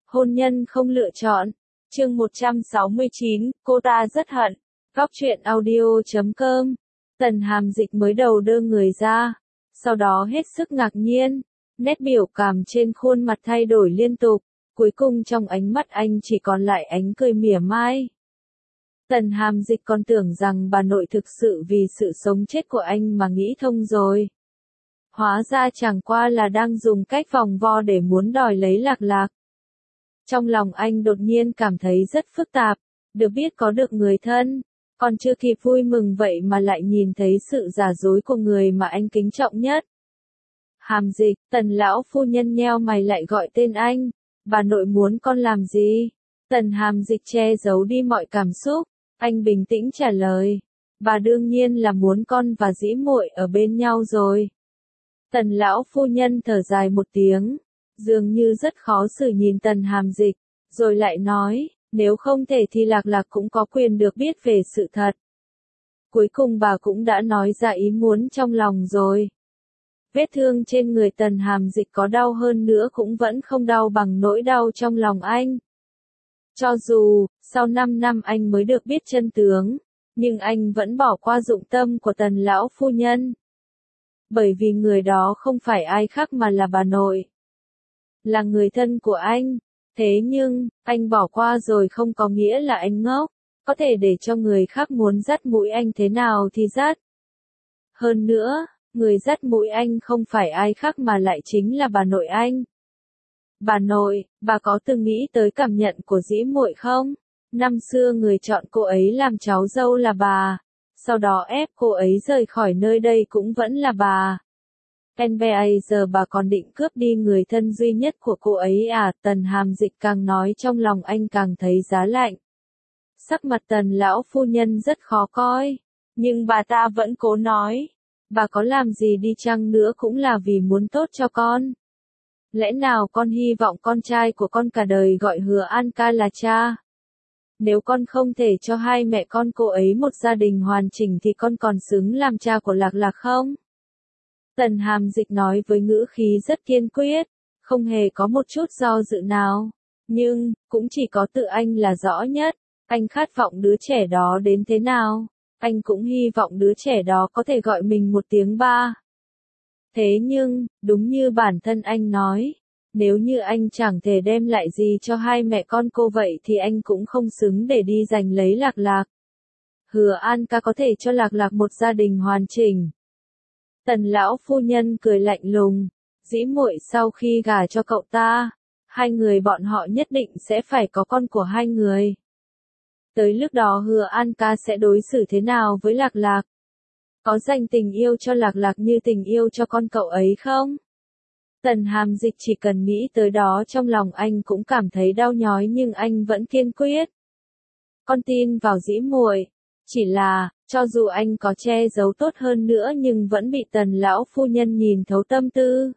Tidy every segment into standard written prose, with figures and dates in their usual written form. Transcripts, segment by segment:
Hôn nhân không lựa chọn. Chương 169, cô ta rất hận. Góc truyện audio.com. Tần Hàm Dịch mới đầu đơ người ra, sau đó hết sức ngạc nhiên, nét biểu cảm trên khuôn mặt thay đổi liên tục, cuối cùng trong ánh mắt anh chỉ còn lại ánh cười mỉa mai. Tần Hàm Dịch còn tưởng rằng bà nội thực sự vì sự sống chết của anh mà nghĩ thông rồi. Hóa ra chẳng qua là đang dùng cách vòng vo để muốn đòi lấy Lạc Lạc. Trong lòng anh đột nhiên cảm thấy rất phức tạp, được biết có được người thân, còn chưa kịp vui mừng vậy mà lại nhìn thấy sự giả dối của người mà anh kính trọng nhất. Hàm Dịch, Tần lão phu nhân nheo mày lại gọi tên anh, bà nội muốn con làm gì? Tần Hàm Dịch che giấu đi mọi cảm xúc, anh bình tĩnh trả lời, bà đương nhiên là muốn con và dĩ muội ở bên nhau rồi. Tần lão phu nhân thở dài một tiếng, dường như rất khó xử nhìn Tần Hàm Dịch, rồi lại nói, nếu không thể thì Lạc Lạc cũng có quyền được biết về sự thật. Cuối cùng bà cũng đã nói ra ý muốn trong lòng rồi. Vết thương trên người Tần Hàm Dịch có đau hơn nữa cũng vẫn không đau bằng nỗi đau trong lòng anh. Cho dù, sau 5 năm anh mới được biết chân tướng, nhưng anh vẫn bỏ qua dụng tâm của Tần lão phu nhân. Bởi vì người đó không phải ai khác mà là bà nội. Là người thân của anh. Thế nhưng, anh bỏ qua rồi không có nghĩa là anh ngốc, có thể để cho người khác muốn dắt mũi anh thế nào thì dắt. Hơn nữa, người dắt mũi anh không phải ai khác mà lại chính là bà nội anh. Bà nội, bà có từng nghĩ tới cảm nhận của dĩ muội không? Năm xưa người chọn cô ấy làm cháu dâu là bà, sau đó ép cô ấy rời khỏi nơi đây cũng vẫn là bà. NBA giờ bà còn định cướp đi người thân duy nhất của cô ấy à? Tần Hàm Dịch càng nói trong lòng anh càng thấy giá lạnh. Sắc mặt Tần lão phu nhân rất khó coi, nhưng bà ta vẫn cố nói, bà có làm gì đi chăng nữa cũng là vì muốn tốt cho con. Lẽ nào con hy vọng con trai của con cả đời gọi Hứa An ca là cha? Nếu con không thể cho hai mẹ con cô ấy một gia đình hoàn chỉnh thì con còn xứng làm cha của Lạc Lạc không? Tần Hàm Dịch nói với ngữ khí rất kiên quyết, không hề có một chút do dự nào. Nhưng, cũng chỉ có tự anh là rõ nhất, anh khát vọng đứa trẻ đó đến thế nào. Anh cũng hy vọng đứa trẻ đó có thể gọi mình một tiếng ba. Thế nhưng, đúng như bản thân anh nói, nếu như anh chẳng thể đem lại gì cho hai mẹ con cô vậy thì anh cũng không xứng để đi giành lấy Lạc Lạc. Hứa An ca có thể cho Lạc Lạc một gia đình hoàn chỉnh. Tần lão phu nhân cười lạnh lùng, dĩ muội sau khi gả cho cậu ta, hai người bọn họ nhất định sẽ phải có con của hai người. Tới lúc đó Hứa An ca sẽ đối xử thế nào với Lạc Lạc? Có dành tình yêu cho Lạc Lạc như tình yêu cho con cậu ấy không? Tần Hàm Dịch chỉ cần nghĩ tới đó trong lòng anh cũng cảm thấy đau nhói nhưng anh vẫn kiên quyết. Con tin vào dĩ muội, chỉ là, cho dù anh có che giấu tốt hơn nữa nhưng vẫn bị Tần lão phu nhân nhìn thấu tâm tư.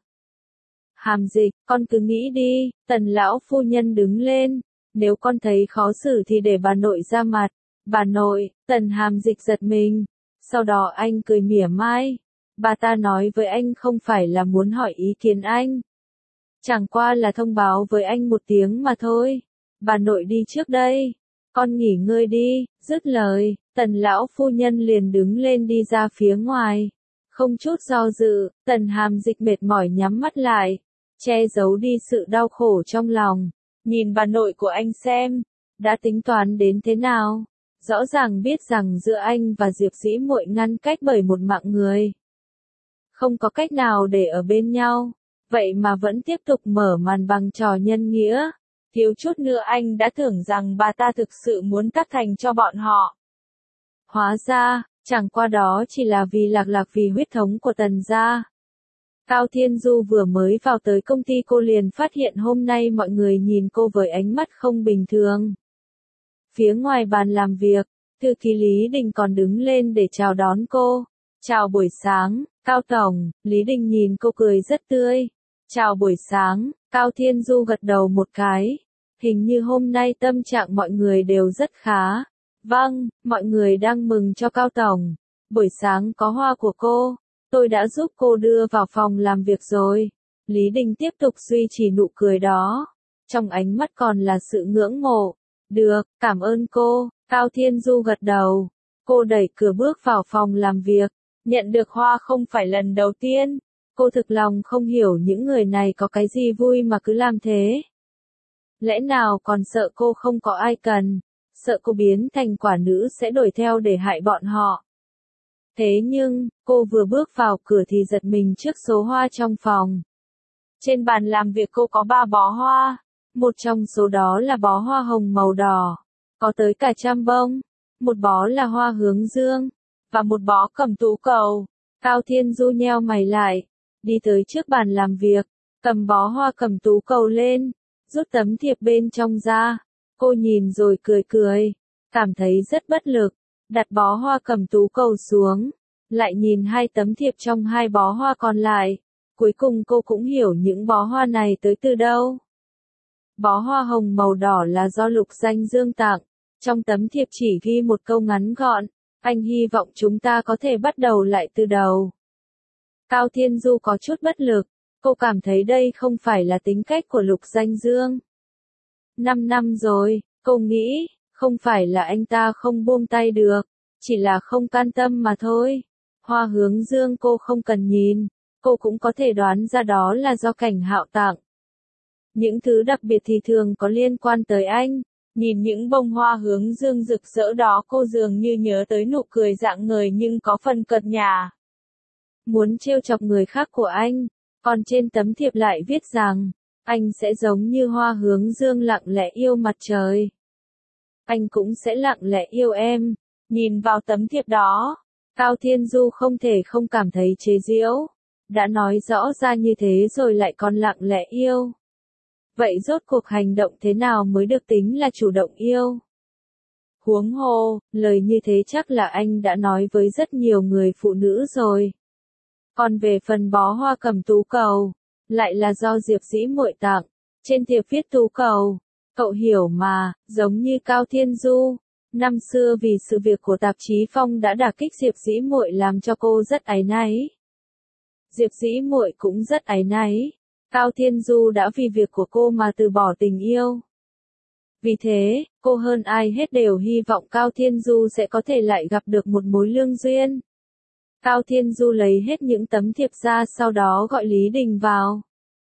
Hàm Dịch, con cứ nghĩ đi, Tần lão phu nhân đứng lên, nếu con thấy khó xử thì để bà nội ra mặt. Bà nội, Tần Hàm Dịch giật mình, sau đó anh cười mỉa mai. Bà ta nói với anh không phải là muốn hỏi ý kiến anh. Chẳng qua là thông báo với anh một tiếng mà thôi. Bà nội đi trước đây. Con nghỉ ngơi đi, dứt lời, Tần lão phu nhân liền đứng lên đi ra phía ngoài. Không chút do dự, Tần Hàm Dịch mệt mỏi nhắm mắt lại, che giấu đi sự đau khổ trong lòng. Nhìn bà nội của anh xem, đã tính toán đến thế nào. Rõ ràng biết rằng giữa anh và Diệp Dĩ Muội ngăn cách bởi một mạng người. Không có cách nào để ở bên nhau, vậy mà vẫn tiếp tục mở màn bằng trò nhân nghĩa. Thiếu chút nữa anh đã tưởng rằng bà ta thực sự muốn cắt thành cho bọn họ. Hóa ra, chẳng qua đó chỉ là vì Lạc Lạc vì huyết thống của Tần gia. Cao Thiên Du vừa mới vào tới công ty cô liền phát hiện hôm nay mọi người nhìn cô với ánh mắt không bình thường. Phía ngoài bàn làm việc, thư ký Lý Đình còn đứng lên để chào đón cô. Chào buổi sáng, Cao Tổng, Lý Đình nhìn cô cười rất tươi. Chào buổi sáng, Cao Thiên Du gật đầu một cái. Hình như hôm nay tâm trạng mọi người đều rất khá. Vâng, mọi người đang mừng cho Cao Tổng. Buổi sáng có hoa của cô, tôi đã giúp cô đưa vào phòng làm việc rồi. Lý Đình tiếp tục duy trì nụ cười đó. trong ánh mắt còn là sự ngưỡng mộ. Được, cảm ơn cô, Cao Thiên Du gật đầu. Cô đẩy cửa bước vào phòng làm việc, nhận được hoa không phải lần đầu tiên. Cô thực lòng không hiểu những người này có cái gì vui mà cứ làm thế. Lẽ nào còn sợ cô không có ai cần, sợ cô biến thành quả nữ sẽ đuổi theo để hại bọn họ. Thế nhưng, cô vừa bước vào cửa thì giật mình trước số hoa trong phòng. Trên bàn làm việc cô có 3 bó hoa, một trong số đó là bó hoa hồng màu đỏ, có tới cả 100 bông, một bó là hoa hướng dương, và một bó cẩm tú cầu. Cao Thiên Du nheo mày lại, đi tới trước bàn làm việc, cầm bó hoa cẩm tú cầu lên, rút tấm thiệp bên trong ra. Cô nhìn rồi cười cười, cảm thấy rất bất lực, đặt bó hoa cẩm tú cầu xuống, lại nhìn 2 tấm thiệp trong 2 bó hoa còn lại. Cuối cùng cô cũng hiểu những bó hoa này tới từ đâu. Bó hoa hồng màu đỏ là do Lục Danh Dương tặng, trong tấm thiệp chỉ ghi một câu ngắn gọn, anh hy vọng chúng ta có thể bắt đầu lại từ đầu. Cao Thiên Du có chút bất lực, cô cảm thấy đây không phải là tính cách của Lục Danh Dương. 5 năm rồi, cô nghĩ, không phải là anh ta không buông tay được, chỉ là không can tâm mà thôi. Hoa hướng dương cô không cần nhìn, cô cũng có thể đoán ra đó là do Cảnh Hạo tặng. Những thứ đặc biệt thì thường có liên quan tới anh. Nhìn những bông hoa hướng dương rực rỡ đó cô dường như nhớ tới nụ cười rạng ngời nhưng có phần cợt nhả. Muốn trêu chọc người khác của anh, còn trên tấm thiệp lại viết rằng, anh sẽ giống như hoa hướng dương lặng lẽ yêu mặt trời. Anh cũng sẽ lặng lẽ yêu em. Nhìn vào tấm thiệp đó, Cao Thiên Du không thể không cảm thấy chế giễu. Đã nói rõ ra như thế rồi lại còn lặng lẽ yêu. Vậy rốt cuộc hành động thế nào mới được tính là chủ động yêu? Huống hồ, lời như thế chắc là anh đã nói với rất nhiều người phụ nữ rồi. Còn về phần bó hoa cẩm tú cầu, lại là do Diệp Dĩ Muội tặng. Trên thiệp viết tú cầu, cậu hiểu mà, giống như Cao Thiên Du. Năm xưa vì sự việc của tạp chí Phong đã đả kích Diệp Dĩ Muội làm cho cô rất áy náy. Diệp Dĩ Muội cũng rất áy náy. Cao Thiên Du đã vì việc của cô mà từ bỏ tình yêu. Vì thế, cô hơn ai hết đều hy vọng Cao Thiên Du sẽ có thể lại gặp được một mối lương duyên. Cao Thiên Du lấy hết những tấm thiệp ra sau đó gọi Lý Đình vào.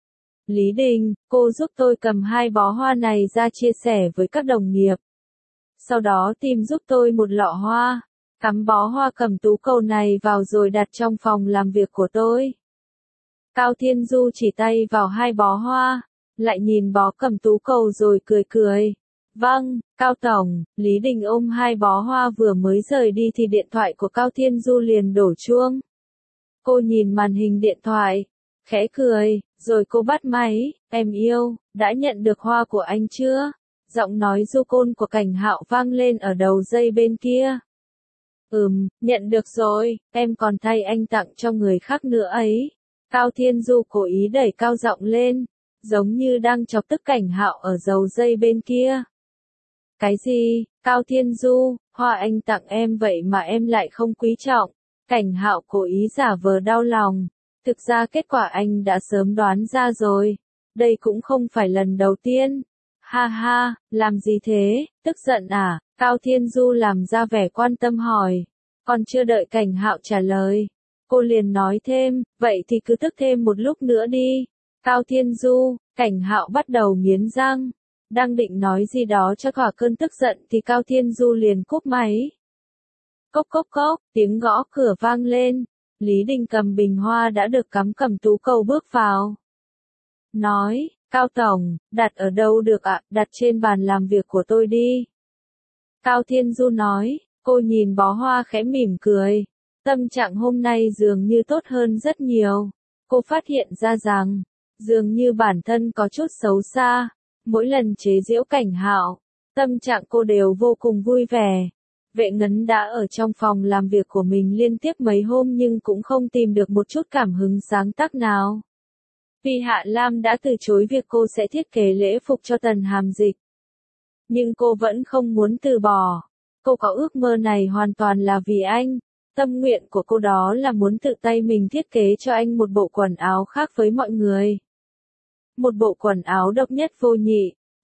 Lý Đình, cô giúp tôi cầm 2 bó hoa này ra chia sẻ với các đồng nghiệp. Sau đó tìm giúp tôi một lọ hoa, cắm bó hoa cẩm tú cầu này vào rồi đặt trong phòng làm việc của tôi. Cao Thiên Du chỉ tay vào 2 bó hoa, lại nhìn bó cẩm tú cầu rồi cười cười. Vâng, Cao Tổng. Lý Đình ôm 2 bó hoa vừa mới rời đi thì điện thoại của Cao Thiên Du liền đổ chuông. Cô nhìn màn hình điện thoại, khẽ cười, rồi cô bắt máy. Em yêu, đã nhận được hoa của anh chưa? Giọng nói du côn của Cảnh Hạo vang lên ở đầu dây bên kia. Nhận được rồi, em còn thay anh tặng cho người khác nữa ấy. Cao Thiên Du cố ý đẩy cao giọng lên, giống như đang chọc tức Cảnh Hạo ở đầu dây bên kia. Cái gì, Cao Thiên Du, hoa anh tặng em vậy mà em lại không quý trọng. Cảnh Hạo cố ý giả vờ đau lòng. Thực ra kết quả anh đã sớm đoán ra rồi. Đây cũng không phải lần đầu tiên. Ha ha, làm gì thế, tức giận à? Cao Thiên Du làm ra vẻ quan tâm hỏi. Còn chưa đợi Cảnh Hạo trả lời, cô liền nói thêm, vậy thì cứ tức thêm một lúc nữa đi. Cao Thiên Du, Cảnh Hạo bắt đầu nghiến răng. Đang định nói gì đó cho thỏa cơn tức giận thì Cao Thiên Du liền cúp máy. Cốc cốc cốc, tiếng gõ cửa vang lên. Lý Đình cầm bình hoa đã được cắm cẩm tú cầu bước vào. Nói, Cao Tổng, đặt ở đâu được ạ? Đặt trên bàn làm việc của tôi đi. Cao Thiên Du nói, cô nhìn bó hoa khẽ mỉm cười. Tâm trạng hôm nay dường như tốt hơn rất nhiều. Cô phát hiện ra rằng, dường như bản thân có chút xấu xa. Mỗi lần chế giễu Cảnh Hạo, tâm trạng cô đều vô cùng vui vẻ. Vệ Ngấn đã ở trong phòng làm việc của mình liên tiếp mấy hôm nhưng cũng không tìm được một chút cảm hứng sáng tác nào. Vì Hạ Lam đã từ chối việc cô sẽ thiết kế lễ phục cho Tần Hàm Dịch. Nhưng cô vẫn không muốn từ bỏ. Cô có ước mơ này hoàn toàn là vì anh. Tâm nguyện của cô đó là muốn tự tay mình thiết kế cho anh một bộ quần áo khác với mọi người. Một bộ quần áo độc nhất vô nhị,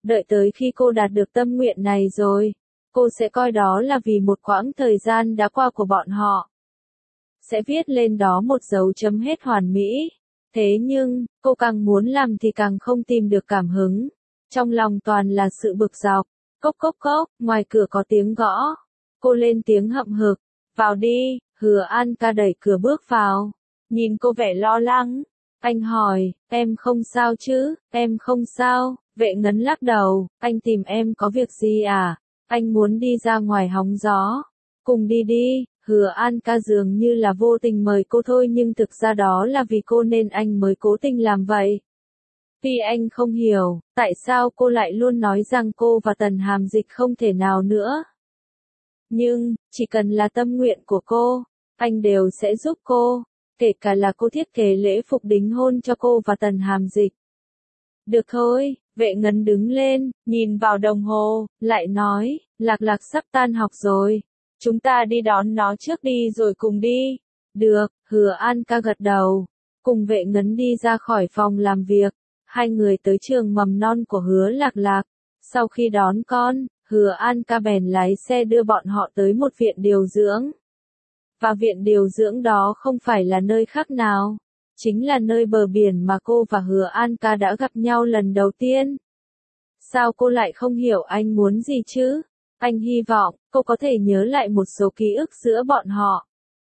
Đợi tới khi cô đạt được tâm nguyện này rồi, cô sẽ coi đó là vì một quãng thời gian đã qua của bọn họ. Sẽ viết lên đó một dấu chấm hết hoàn mỹ. Thế nhưng, cô càng muốn làm thì càng không tìm được cảm hứng. Trong lòng toàn là sự bực dọc. Cốc cốc cốc, ngoài cửa có tiếng gõ. Cô lên tiếng hậm hực. Vào đi, Hứa An ca đẩy cửa bước vào. Nhìn cô vẻ lo lắng. Anh hỏi, em không sao chứ, em không sao. Vệ Ngấn lắc đầu, anh tìm em có việc gì à? Anh muốn đi ra ngoài hóng gió. Cùng đi đi. Hứa An ca dường như là vô tình mời cô thôi nhưng thực ra đó là vì cô nên anh mới cố tình làm vậy. Vì anh không hiểu, tại sao cô lại luôn nói rằng cô và Tần Hàm Dịch không thể nào nữa. Nhưng, chỉ cần là tâm nguyện của cô, anh đều sẽ giúp cô, kể cả là cô thiết kế lễ phục đính hôn cho cô và Tần Hàm Dịch. Được thôi, Vệ Ngấn đứng lên, nhìn vào đồng hồ, lại nói, Lạc Lạc sắp tan học rồi. Chúng ta đi đón nó trước đi rồi cùng đi. Được, Hứa An ca gật đầu. Cùng Vệ Ngấn đi ra khỏi phòng làm việc. Hai người tới trường mầm non của Hứa Lạc Lạc. Sau khi đón con, Hứa An ca bèn lái xe đưa bọn họ tới một viện điều dưỡng. Và viện điều dưỡng đó không phải là nơi khác nào. Chính là nơi bờ biển mà cô và Hứa An ca đã gặp nhau lần đầu tiên. Sao cô lại không hiểu anh muốn gì chứ? Anh hy vọng, cô có thể nhớ lại một số ký ức giữa bọn họ.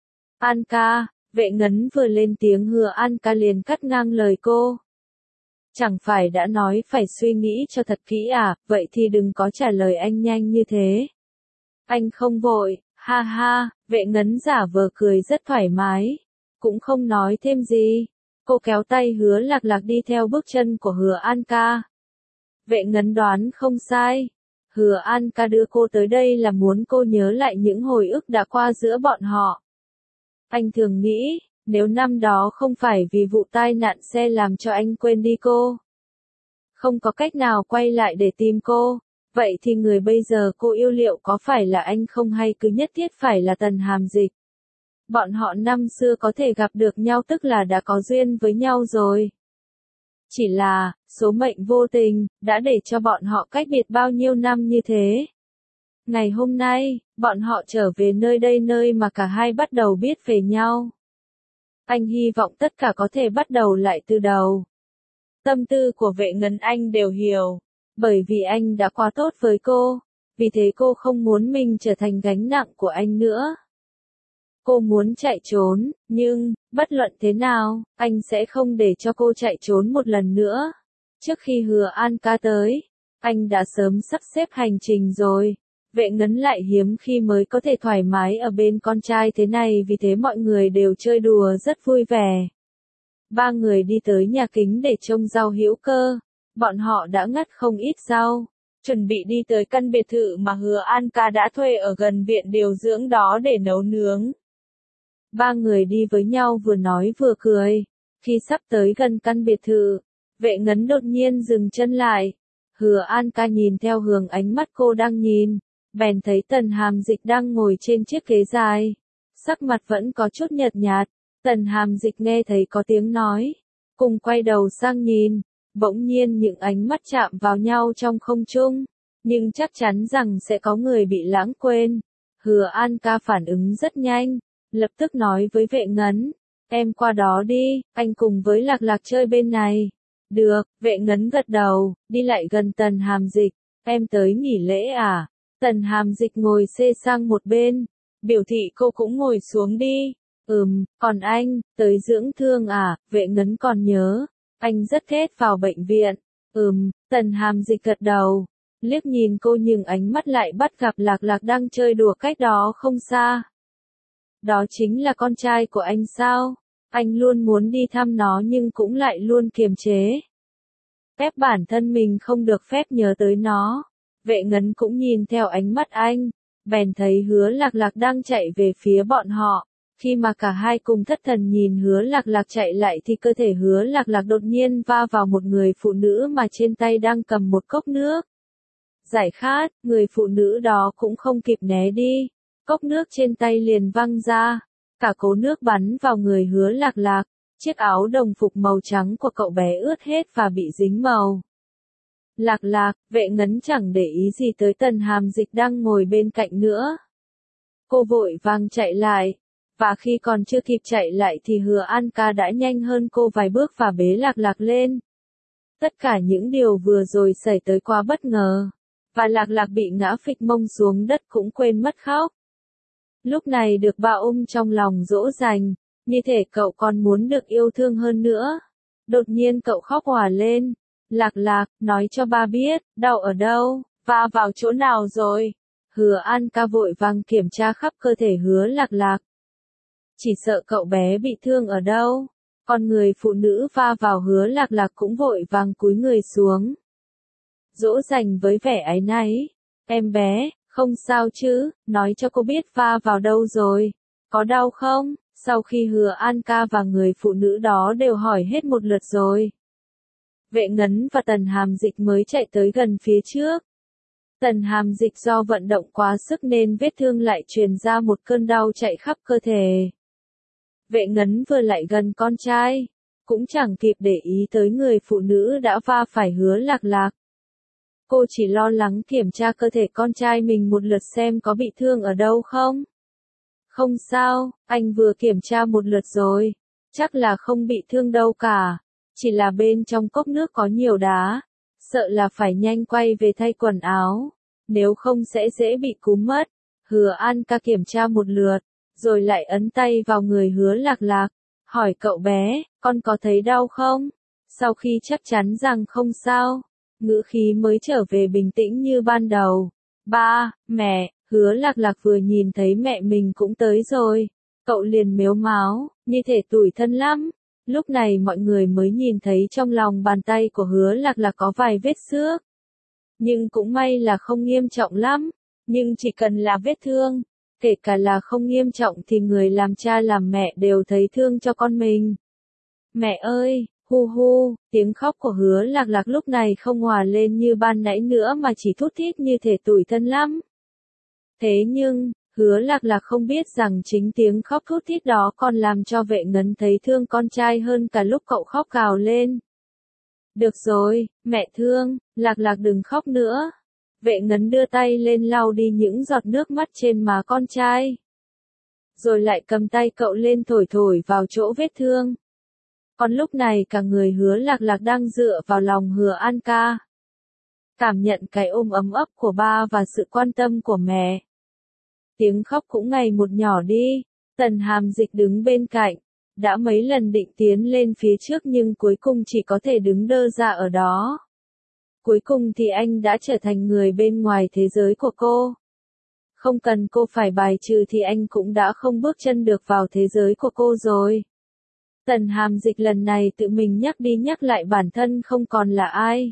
An ca, Vệ Ngấn vừa lên tiếng Hứa An ca liền cắt ngang lời cô. Chẳng phải đã nói phải suy nghĩ cho thật kỹ à, vậy thì đừng có trả lời anh nhanh như thế. Anh không vội, ha ha, Vệ Ngấn giả vờ cười rất thoải mái. Cũng không nói thêm gì. Cô kéo tay Hứa Lạc Lạc đi theo bước chân của Hứa An ca. Vệ Ngấn đoán không sai. Hứa An ca đưa cô tới đây là muốn cô nhớ lại những hồi ức đã qua giữa bọn họ. Anh thường nghĩ, nếu năm đó không phải vì vụ tai nạn xe làm cho anh quên đi cô, không có cách nào quay lại để tìm cô, vậy thì người bây giờ cô yêu liệu có phải là anh không hay cứ nhất thiết phải là Tần Hàm Dịch. Bọn họ năm xưa có thể gặp được nhau tức là đã có duyên với nhau rồi. Chỉ là, số mệnh vô tình, đã để cho bọn họ cách biệt bao nhiêu năm như thế. Ngày hôm nay, bọn họ trở về nơi đây nơi mà cả hai bắt đầu biết về nhau. Anh hy vọng tất cả có thể bắt đầu lại từ đầu. Tâm tư của Vệ Ngấn anh đều hiểu. Bởi vì anh đã quá tốt với cô. Vì thế cô không muốn mình trở thành gánh nặng của anh nữa. Cô muốn chạy trốn, nhưng, bất luận thế nào, anh sẽ không để cho cô chạy trốn một lần nữa. Trước khi Hứa An ca tới, anh đã sớm sắp xếp hành trình rồi. Vệ Ngấn lại hiếm khi mới có thể thoải mái ở bên con trai thế này vì thế mọi người đều chơi đùa rất vui vẻ. Ba người đi tới nhà kính để trông rau hữu cơ. Bọn họ đã ngắt không ít rau. Chuẩn bị đi tới căn biệt thự mà Hứa An ca đã thuê ở gần viện điều dưỡng đó để nấu nướng. Ba người đi với nhau vừa nói vừa cười. Khi sắp tới gần căn biệt thự, Vệ Ngấn đột nhiên dừng chân lại. Hứa An ca nhìn theo hướng ánh mắt cô đang nhìn, bèn thấy Tần Hàm Dịch đang ngồi trên chiếc ghế dài. Sắc mặt vẫn có chút nhợt nhạt. Tần Hàm Dịch nghe thấy có tiếng nói, cùng quay đầu sang nhìn. Bỗng nhiên những ánh mắt chạm vào nhau trong không trung, nhưng chắc chắn rằng sẽ có người bị lãng quên. Hứa An ca phản ứng rất nhanh, lập tức nói với Vệ Ngấn, em qua đó đi, anh cùng với Lạc Lạc chơi bên này. Được, Vệ Ngấn gật đầu, đi lại gần Tần Hàm Dịch, em tới nghỉ lễ à? Tần Hàm Dịch ngồi xê sang một bên, biểu thị cô cũng ngồi xuống đi. Còn anh, tới dưỡng thương à? Vệ Ngấn còn nhớ, anh rất ghét vào bệnh viện. Tần Hàm Dịch gật đầu, liếc nhìn cô nhưng ánh mắt lại bắt gặp Lạc Lạc đang chơi đùa cách đó không xa. Đó chính là con trai của anh sao? Anh luôn muốn đi thăm nó nhưng cũng lại luôn kiềm chế. Ép bản thân mình không được phép nhớ tới nó. Vệ Ngấn cũng nhìn theo ánh mắt anh, bèn thấy Hứa Lạc Lạc đang chạy về phía bọn họ. Khi mà cả hai cùng thất thần nhìn Hứa Lạc Lạc chạy lại thì cơ thể Hứa Lạc Lạc đột nhiên va vào một người phụ nữ mà trên tay đang cầm một cốc nước. Giải khát, người phụ nữ đó cũng không kịp né đi. Cốc nước trên tay liền văng ra. Cả cỗ nước bắn vào người Hứa Lạc Lạc. Chiếc áo đồng phục màu trắng của cậu bé ướt hết và bị dính màu. Lạc Lạc, Vệ Ngấn chẳng để ý gì tới Tần Hàm Dịch đang ngồi bên cạnh nữa. Cô vội vàng chạy lại, và khi còn chưa kịp chạy lại thì Hứa An Ca đã nhanh hơn cô vài bước và bế Lạc Lạc lên. Tất cả những điều vừa rồi xảy tới quá bất ngờ, và Lạc Lạc bị ngã phịch mông xuống đất cũng quên mất khóc. Lúc này được ba ôm trong lòng dỗ dành, như thể cậu còn muốn được yêu thương hơn nữa. Đột nhiên cậu khóc òa lên. Lạc Lạc, nói cho ba biết, đau ở đâu, va vào chỗ nào rồi. Hứa An Ca vội vàng kiểm tra khắp cơ thể Hứa Lạc Lạc. Chỉ sợ cậu bé bị thương ở đâu. Còn người phụ nữ va vào Hứa Lạc Lạc cũng vội vàng cúi người xuống. Dỗ dành với vẻ áy náy. Em bé, không sao chứ, nói cho cô biết va vào đâu rồi. Có đau không? Sau khi Hứa An Ca và người phụ nữ đó đều hỏi hết một lượt rồi, Vệ Ngấn và Tần Hàm Dịch mới chạy tới gần phía trước. Tần Hàm Dịch do vận động quá sức nên vết thương lại truyền ra một cơn đau chạy khắp cơ thể. Vệ Ngấn vừa lại gần con trai, cũng chẳng kịp để ý tới người phụ nữ đã va phải Hứa Lạc Lạc. Cô chỉ lo lắng kiểm tra cơ thể con trai mình một lượt xem có bị thương ở đâu không. Không sao, anh vừa kiểm tra một lượt rồi, chắc là không bị thương đâu cả, chỉ là bên trong cốc nước có nhiều đá, sợ là phải nhanh quay về thay quần áo, nếu không sẽ dễ bị cúm mất. Hứa An Ca kiểm tra một lượt, rồi lại ấn tay vào người Hứa Lạc Lạc, hỏi cậu bé, con có thấy đau không? Sau khi chắc chắn rằng không sao, ngữ khí mới trở về bình tĩnh như ban đầu. Ba, mẹ. Hứa Lạc Lạc vừa nhìn thấy mẹ mình cũng tới rồi, cậu liền mếu máo, như thể tủi thân lắm. Lúc này mọi người mới nhìn thấy trong lòng bàn tay của Hứa Lạc Lạc có vài vết xước. Nhưng cũng may là không nghiêm trọng lắm, nhưng chỉ cần là vết thương, kể cả là không nghiêm trọng thì người làm cha làm mẹ đều thấy thương cho con mình. Mẹ ơi, hu hu, tiếng khóc của Hứa Lạc Lạc lúc này không hòa lên như ban nãy nữa mà chỉ thút thít như thể tủi thân lắm. Thế nhưng, Hứa Lạc Lạc không biết rằng chính tiếng khóc thút thít đó còn làm cho Vệ Ngấn thấy thương con trai hơn cả lúc cậu khóc gào lên. Được rồi, mẹ thương, Lạc Lạc đừng khóc nữa. Vệ Ngấn đưa tay lên lau đi những giọt nước mắt trên má con trai. Rồi lại cầm tay cậu lên thổi thổi vào chỗ vết thương. Còn lúc này cả người Hứa Lạc Lạc đang dựa vào lòng Hứa An Ca, cảm nhận cái ôm ấm ấp của ba và sự quan tâm của mẹ. Tiếng khóc cũng ngày một nhỏ đi. Tần Hàm Dịch đứng bên cạnh, đã mấy lần định tiến lên phía trước nhưng cuối cùng chỉ có thể đứng đơ ra ở đó. Cuối cùng thì anh đã trở thành người bên ngoài thế giới của cô. Không cần cô phải bài trừ thì anh cũng đã không bước chân được vào thế giới của cô rồi. Tần Hàm Dịch lần này tự mình nhắc đi nhắc lại bản thân không còn là ai,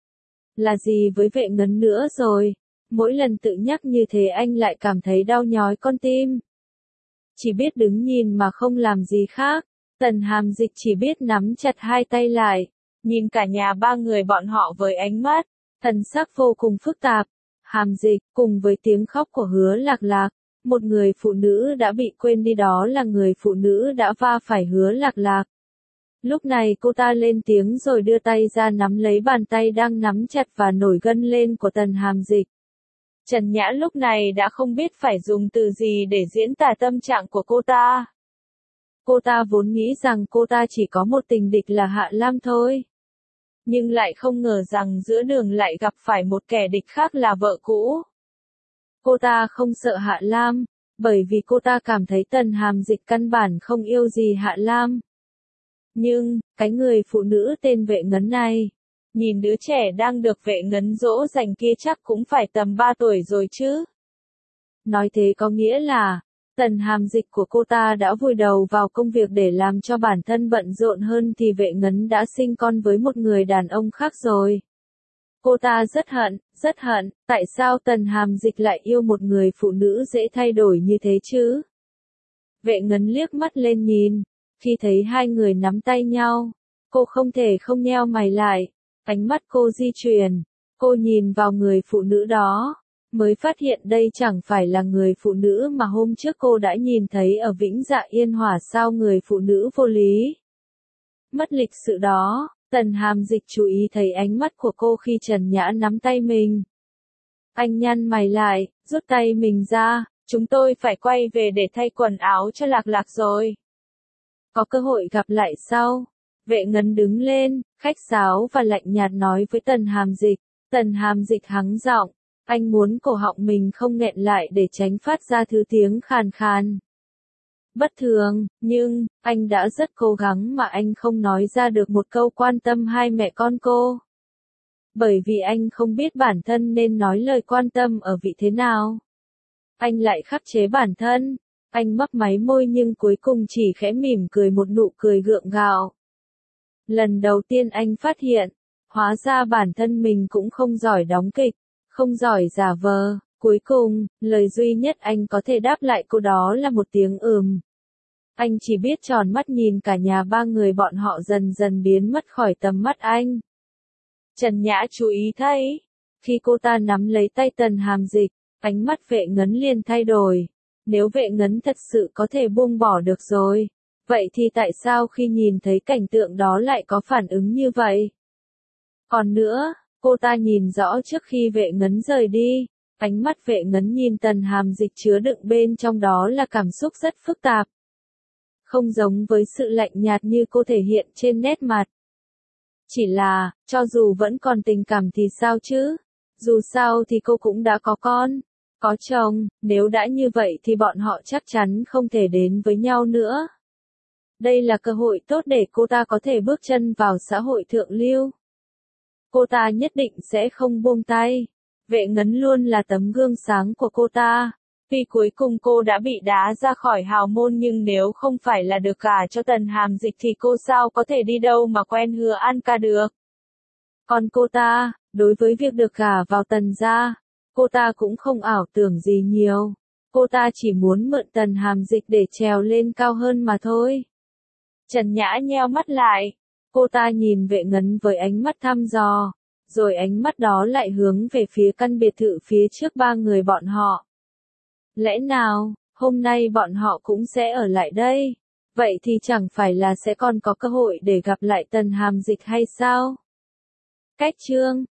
là gì với Vệ Ngấn nữa rồi. Mỗi lần tự nhắc như thế anh lại cảm thấy đau nhói con tim. Chỉ biết đứng nhìn mà không làm gì khác. Tần Hàm Dịch chỉ biết nắm chặt hai tay lại, nhìn cả nhà ba người bọn họ với ánh mắt, thần sắc vô cùng phức tạp. Hàm Dịch, cùng với tiếng khóc của Hứa Lạc Lạc, một người phụ nữ đã bị quên đi, đó là người phụ nữ đã va phải Hứa Lạc Lạc. Lúc này cô ta lên tiếng rồi đưa tay ra nắm lấy bàn tay đang nắm chặt và nổi gân lên của Tần Hàm Dịch. Trần Nhã lúc này đã không biết phải dùng từ gì để diễn tả tâm trạng của cô ta. Cô ta vốn nghĩ rằng cô ta chỉ có một tình địch là Hạ Lam thôi. Nhưng lại không ngờ rằng giữa đường lại gặp phải một kẻ địch khác là vợ cũ. Cô ta không sợ Hạ Lam, bởi vì cô ta cảm thấy Tần Hàm Dịch căn bản không yêu gì Hạ Lam. Nhưng, cái người phụ nữ tên Vệ Ngấn này, nhìn đứa trẻ đang được Vệ Ngấn dỗ dành kia chắc cũng phải tầm 3 tuổi rồi chứ. Nói thế có nghĩa là, Tần Hàm Dịch của cô ta đã vùi đầu vào công việc để làm cho bản thân bận rộn hơn thì Vệ Ngấn đã sinh con với một người đàn ông khác rồi. Cô ta rất hận, tại sao Tần Hàm Dịch lại yêu một người phụ nữ dễ thay đổi như thế chứ? Vệ Ngấn liếc mắt lên nhìn, khi thấy hai người nắm tay nhau, cô không thể không nheo mày lại, ánh mắt cô di chuyển, cô nhìn vào người phụ nữ đó, mới phát hiện đây chẳng phải là người phụ nữ mà hôm trước cô đã nhìn thấy ở Vĩnh Dạ Yên Hỏa. Sao người phụ nữ vô lý, mất lịch sự đó, Tần Hàm Dịch chú ý thấy ánh mắt của cô khi Trần Nhã nắm tay mình. Anh nhăn mày lại, rút tay mình ra, chúng tôi phải quay về để thay quần áo cho Lạc Lạc rồi. Có cơ hội gặp lại sau. Vệ Ngấn đứng lên, khách sáo và lạnh nhạt nói với Tần Hàm Dịch. Tần Hàm Dịch hắng giọng, anh muốn cổ họng mình không nghẹn lại để tránh phát ra thứ tiếng khàn khàn. Bất thường, nhưng, anh đã rất cố gắng mà anh không nói ra được một câu quan tâm hai mẹ con cô. Bởi vì anh không biết bản thân nên nói lời quan tâm ở vị thế nào. Anh lại khắc chế bản thân. Anh mấp máy môi nhưng cuối cùng chỉ khẽ mỉm cười một nụ cười gượng gạo. Lần đầu tiên anh phát hiện, hóa ra bản thân mình cũng không giỏi đóng kịch, không giỏi giả vờ. Cuối cùng, lời duy nhất anh có thể đáp lại cô đó là một tiếng Anh chỉ biết tròn mắt nhìn cả nhà ba người bọn họ dần dần biến mất khỏi tầm mắt anh. Trần Nhã chú ý thấy, khi cô ta nắm lấy tay Tần Hàm Dịch, ánh mắt Vệ Ngấn liền thay đổi. Nếu Vệ Ngấn thật sự có thể buông bỏ được rồi, vậy thì tại sao khi nhìn thấy cảnh tượng đó lại có phản ứng như vậy? Còn nữa, cô ta nhìn rõ trước khi Vệ Ngấn rời đi, ánh mắt Vệ Ngấn nhìn Tần Hàm Dịch chứa đựng bên trong đó là cảm xúc rất phức tạp. Không giống với sự lạnh nhạt như cô thể hiện trên nét mặt. Chỉ là, cho dù vẫn còn tình cảm thì sao chứ? Dù sao thì cô cũng đã có con, có chồng, nếu đã như vậy thì bọn họ chắc chắn không thể đến với nhau nữa. Đây là cơ hội tốt để cô ta có thể bước chân vào xã hội thượng lưu. Cô ta nhất định sẽ không buông tay. Vệ Ngấn luôn là tấm gương sáng của cô ta. Tuy cuối cùng cô đã bị đá ra khỏi hào môn nhưng nếu không phải là được gả cho Tần Hàm Dịch thì cô sao có thể đi đâu mà quen Hứa An Ca được. Còn cô ta, đối với việc được gả vào Tần gia, cô ta cũng không ảo tưởng gì nhiều. Cô ta chỉ muốn mượn Tần Hàm Dịch để trèo lên cao hơn mà thôi. Trần Nhã nheo mắt lại. Cô ta nhìn Vệ Ngấn với ánh mắt thăm dò, rồi ánh mắt đó lại hướng về phía căn biệt thự phía trước ba người bọn họ. Lẽ nào, hôm nay bọn họ cũng sẽ ở lại đây? Vậy thì chẳng phải là sẽ còn có cơ hội để gặp lại Tần Hàm Dịch hay sao? Cách chương